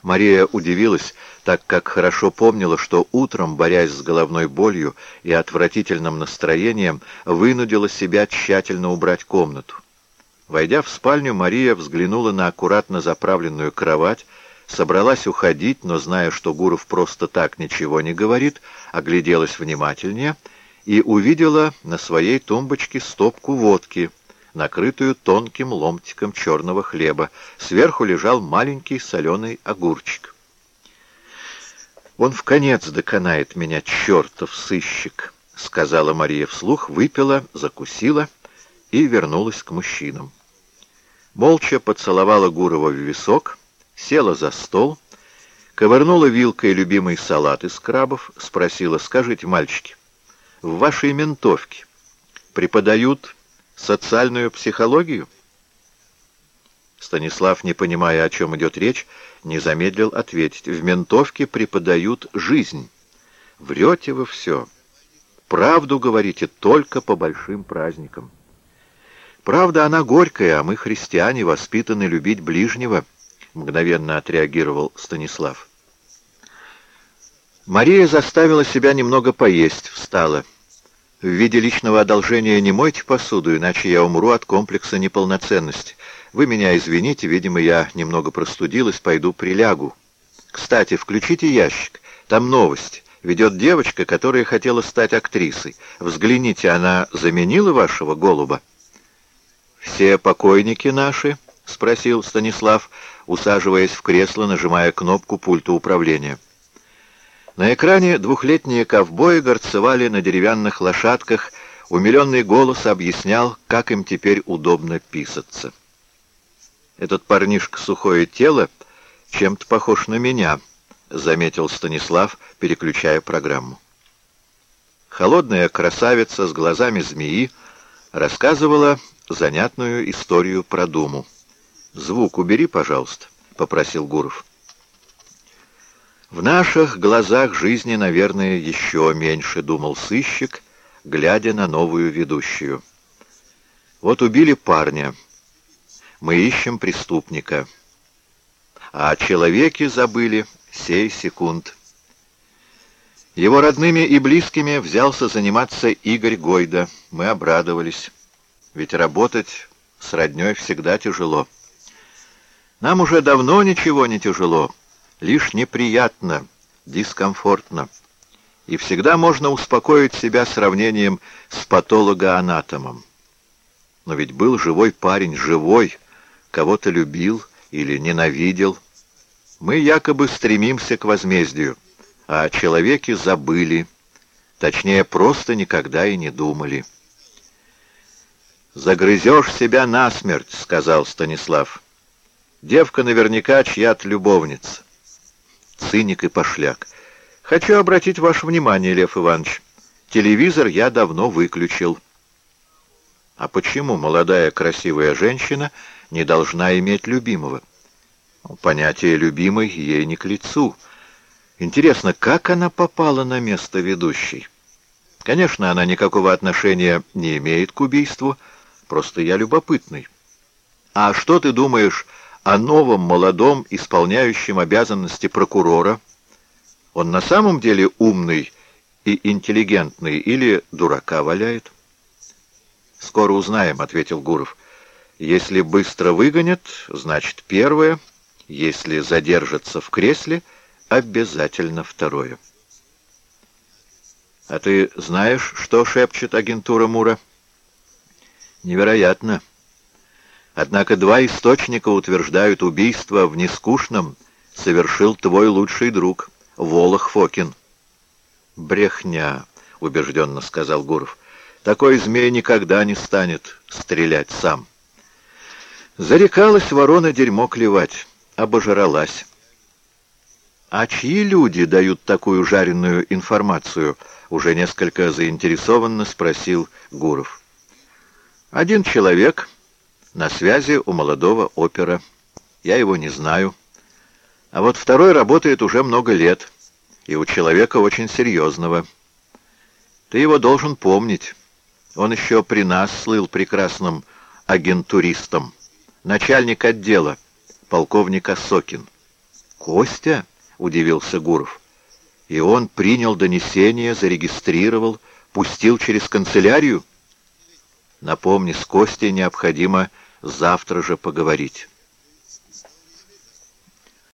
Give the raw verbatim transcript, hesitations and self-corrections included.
Мария удивилась, так как хорошо помнила, что утром, борясь с головной болью и отвратительным настроением, вынудила себя тщательно убрать комнату. Войдя в спальню, Мария взглянула на аккуратно заправленную кровать, собралась уходить, но, зная, что Гуров просто так ничего не говорит, огляделась внимательнее и увидела на своей тумбочке стопку водки, накрытую тонким ломтиком черного хлеба. Сверху лежал маленький соленый огурчик. «Он вконец доконает меня, чертов сыщик», — сказала Мария вслух, выпила, закусила и вернулась к мужчинам. Молча поцеловала Гурова в висок, села за стол, ковырнула вилкой любимый салат из крабов, спросила: «Скажите, мальчики, в вашей ментовке преподают социальную психологию?» Станислав, не понимая, о чем идет речь, не замедлил ответить: «В ментовке преподают жизнь. Врете вы все. Правду говорите только по большим праздникам. Правда, она горькая, а мы, христиане, воспитаны любить ближнего», — мгновенно отреагировал Станислав. Мария заставила себя немного поесть, встала. «В виде личного одолжения не мойте посуду, иначе я умру от комплекса неполноценности. Вы меня извините, видимо, я немного простудилась, пойду прилягу. Кстати, включите ящик, там новость. Ведет девочка, которая хотела стать актрисой. Взгляните, она заменила вашего голуба?» «Все покойники наши?» — спросил Станислав, усаживаясь в кресло, нажимая кнопку пульта управления. На экране двухлетние ковбои горцевали на деревянных лошадках, умиленный голос объяснял, как им теперь удобно писаться. «Этот парнишка сухое тело чем-то похож на меня», — заметил Станислав, переключая программу. Холодная красавица с глазами змеи рассказывала занятную историю про Думу. «Звук убери, пожалуйста», — попросил Гуров. «В наших глазах жизни, наверное, еще меньше», — думал сыщик, глядя на новую ведущую. «Вот убили парня. Мы ищем преступника. А о человеке забыли сей секунд. Его родными и близкими взялся заниматься Игорь Гойда. Мы обрадовались. Ведь работать с роднёй всегда тяжело. Нам уже давно ничего не тяжело, лишь неприятно, дискомфортно. И всегда можно успокоить себя сравнением с патологоанатомом. Но ведь был живой парень, живой, кого-то любил или ненавидел. Мы якобы стремимся к возмездию, а о человеке забыли, точнее, просто никогда и не думали». «Загрызешь себя насмерть», — сказал Станислав. «Девка наверняка чья-то любовница». Циник и пошляк. «Хочу обратить ваше внимание, Лев Иванович, телевизор я давно выключил». «А почему молодая красивая женщина не должна иметь любимого?» «Понятие «любимый» ей не к лицу. Интересно, как она попала на место ведущей? Конечно, она никакого отношения не имеет к убийству, просто я любопытный. А что ты думаешь о новом молодом, исполняющем обязанности прокурора? Он на самом деле умный и интеллигентный или дурака валяет?» «Скоро узнаем», — ответил Гуров. «Если быстро выгонят, значит первое. Если задержатся в кресле, обязательно второе». «А ты знаешь, что шепчет агентура Мура?» «Невероятно. Однако два источника утверждают, убийство в Нескучном совершил твой лучший друг, Волох Фокин». «Брехня», — убежденно сказал Гуров. «Такой змей никогда не станет стрелять сам». Зарекалась ворона дерьмо клевать, обожралась. «А чьи люди дают такую жареную информацию?» — уже несколько заинтересованно спросил Гуров. «Один человек на связи у молодого опера. Я его не знаю. А вот второй работает уже много лет, и у человека очень серьезного. Ты его должен помнить. Он еще при нас слыл прекрасным агентуристом. Начальник отдела, полковник Осокин. «Костя?» — удивился Гуров. «И он принял донесение, зарегистрировал, пустил через канцелярию?» «Напомни, с Костей необходимо завтра же поговорить».